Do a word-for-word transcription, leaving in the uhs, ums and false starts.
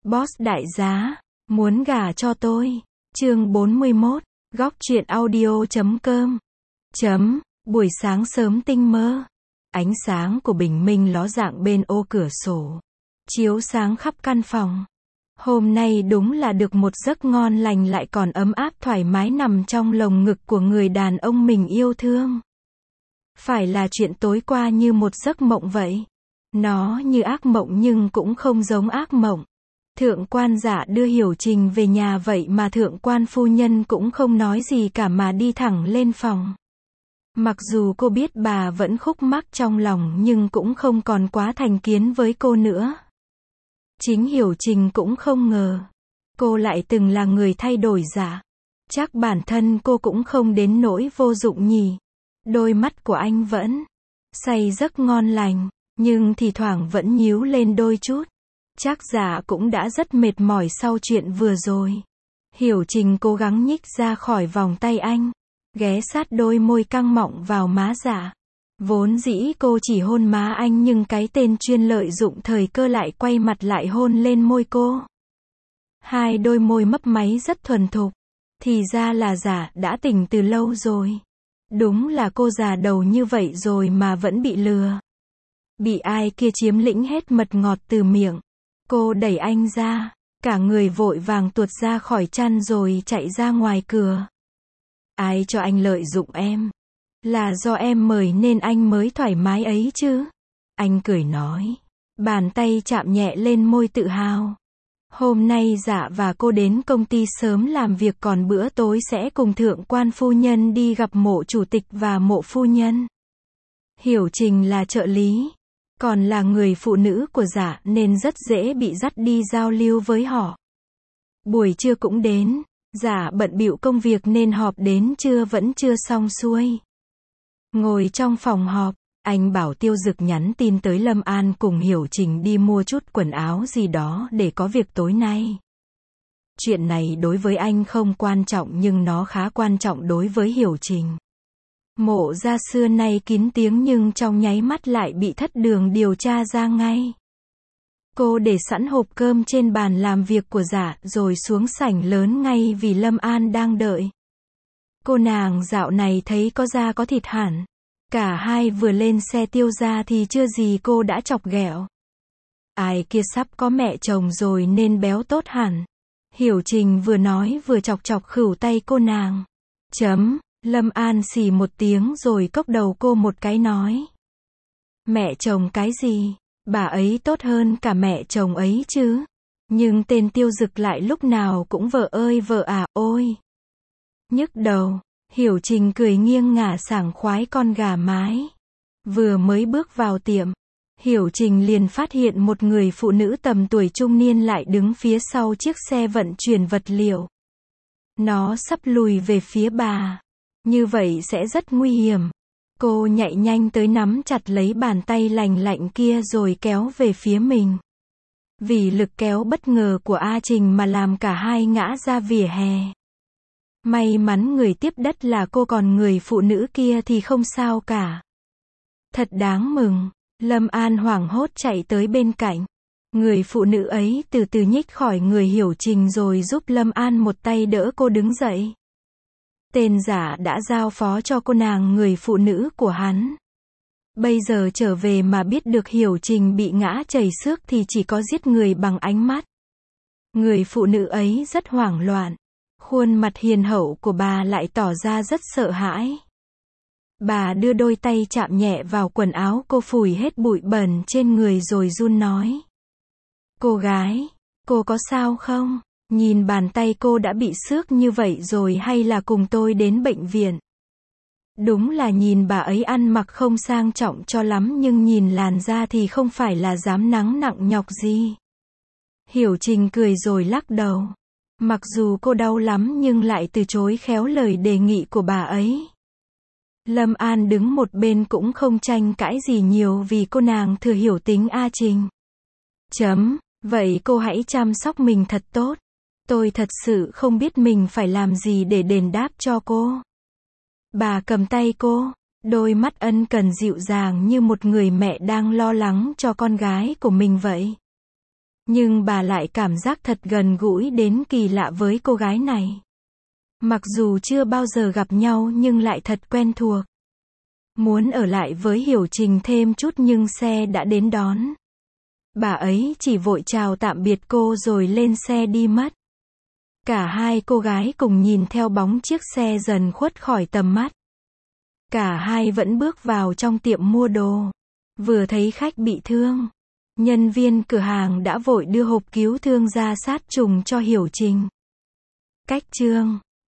Boss đại giá, muốn gả cho tôi. Chương bốn mươi mốt, góc truyện audio chấm com. Chấm, buổi sáng sớm tinh mơ. Ánh sáng của bình minh ló dạng bên ô cửa sổ, chiếu sáng khắp căn phòng. Hôm nay đúng là được một giấc ngon lành lại còn ấm áp thoải mái nằm trong lồng ngực của người đàn ông mình yêu thương. Phải là chuyện tối qua như một giấc mộng vậy. Nó như ác mộng nhưng cũng không giống ác mộng. Thượng quan Dạ đưa Hiểu Trình về nhà vậy mà thượng quan phu nhân cũng không nói gì cả mà đi thẳng lên phòng. Mặc dù cô biết bà vẫn khúc mắc trong lòng nhưng cũng không còn quá thành kiến với cô nữa. Chính Hiểu Trình cũng không ngờ cô lại từng là người thay đổi Dạ. Chắc bản thân cô cũng không đến nỗi vô dụng nhỉ. Đôi mắt của anh vẫn say giấc ngon lành, nhưng thì thoảng vẫn nhíu lên đôi chút. Chắc Dạ cũng đã rất mệt mỏi sau chuyện vừa rồi. Hiểu Trình cố gắng nhích ra khỏi vòng tay anh, ghé sát đôi môi căng mọng vào má Dạ. Vốn dĩ cô chỉ hôn má anh nhưng cái tên chuyên lợi dụng thời cơ lại quay mặt lại hôn lên môi cô. Hai đôi môi mấp máy rất thuần thục. Thì ra là Dạ đã tỉnh từ lâu rồi. Đúng là cô già đầu như vậy rồi mà vẫn bị lừa. Bị ai kia chiếm lĩnh hết mật ngọt từ miệng. Cô đẩy anh ra, cả người vội vàng tuột ra khỏi chăn rồi chạy ra ngoài cửa. Ai cho anh lợi dụng em? Là do em mời nên anh mới thoải mái ấy chứ? Anh cười nói, bàn tay chạm nhẹ lên môi tự hào. Hôm nay Dạ và cô đến công ty sớm làm việc còn bữa tối sẽ cùng thượng quan phu nhân đi gặp mộ chủ tịch và mộ phu nhân. Hiểu Trình là trợ lý, còn là người phụ nữ của Dạ nên rất dễ bị dắt đi giao lưu với họ. Buổi trưa cũng đến, Dạ bận bịu công việc nên họp đến trưa vẫn chưa xong xuôi. Ngồi trong phòng họp, anh bảo Tiêu Dực nhắn tin tới Lâm An cùng Hiểu Trình đi mua chút quần áo gì đó để có việc tối nay. Chuyện này đối với anh không quan trọng nhưng nó khá quan trọng đối với Hiểu Trình. Mộ gia xưa nay kín tiếng nhưng trong nháy mắt lại bị thất đường điều tra ra ngay. Cô để sẵn hộp cơm trên bàn làm việc của Dạ rồi xuống sảnh lớn ngay vì Lâm An đang đợi. Cô nàng dạo này thấy có da có thịt hẳn. Cả hai vừa lên xe Tiêu gia thì chưa gì cô đã chọc ghẹo. Ai kia sắp có mẹ chồng rồi nên béo tốt hẳn. Hiểu Trình vừa nói vừa chọc chọc khửu tay cô nàng. Chấm, Lâm An xì một tiếng rồi cốc đầu cô một cái nói. Mẹ chồng cái gì? Bà ấy tốt hơn cả mẹ chồng ấy chứ. Nhưng tên Tiêu Dực lại lúc nào cũng vợ ơi vợ à, ôi. Nhức đầu. Hiểu Trình cười nghiêng ngả sảng khoái con gà mái. Vừa mới bước vào tiệm, Hiểu Trình liền phát hiện một người phụ nữ tầm tuổi trung niên lại đứng phía sau chiếc xe vận chuyển vật liệu. Nó sắp lùi về phía bà. Như vậy sẽ rất nguy hiểm. Cô nhạy nhanh tới nắm chặt lấy bàn tay lành lạnh kia rồi kéo về phía mình. Vì lực kéo bất ngờ của A Trình mà làm cả hai ngã ra vỉa hè. May mắn người tiếp đất là cô còn người phụ nữ kia thì không sao cả. Thật đáng mừng. Lâm An hoảng hốt chạy tới bên cạnh. Người phụ nữ ấy từ từ nhích khỏi người Hiểu Trình rồi giúp Lâm An một tay đỡ cô đứng dậy. Tên Dạ đã giao phó cho cô nàng người phụ nữ của hắn. Bây giờ trở về mà biết được Hiểu Trình bị ngã chảy xước thì chỉ có giết người bằng ánh mắt. Người phụ nữ ấy rất hoảng loạn. Khuôn mặt hiền hậu của bà lại tỏ ra rất sợ hãi. Bà đưa đôi tay chạm nhẹ vào quần áo cô phủi hết bụi bẩn trên người rồi run nói. Cô gái, cô có sao không? Nhìn bàn tay cô đã bị xước như vậy rồi hay là cùng tôi đến bệnh viện? Đúng là nhìn bà ấy ăn mặc không sang trọng cho lắm nhưng nhìn làn da thì không phải là dám nắng nặng nhọc gì. Hiểu Trình cười rồi lắc đầu. Mặc dù cô đau lắm nhưng lại từ chối khéo lời đề nghị của bà ấy. Lâm An đứng một bên cũng không tranh cãi gì nhiều vì cô nàng thừa hiểu tính A Trình. Chấm, vậy cô hãy chăm sóc mình thật tốt. Tôi thật sự không biết mình phải làm gì để đền đáp cho cô. Bà cầm tay cô, đôi mắt ân cần dịu dàng như một người mẹ đang lo lắng cho con gái của mình vậy. Nhưng bà lại cảm giác thật gần gũi đến kỳ lạ với cô gái này. Mặc dù chưa bao giờ gặp nhau nhưng lại thật quen thuộc. Muốn ở lại với Hiểu Trình thêm chút nhưng xe đã đến đón. Bà ấy chỉ vội chào tạm biệt cô rồi lên xe đi mất. Cả hai cô gái cùng nhìn theo bóng chiếc xe dần khuất khỏi tầm mắt. Cả hai vẫn bước vào trong tiệm mua đồ. Vừa thấy khách bị thương, nhân viên cửa hàng đã vội đưa hộp cứu thương ra sát trùng cho Hiểu Trình. Cách chương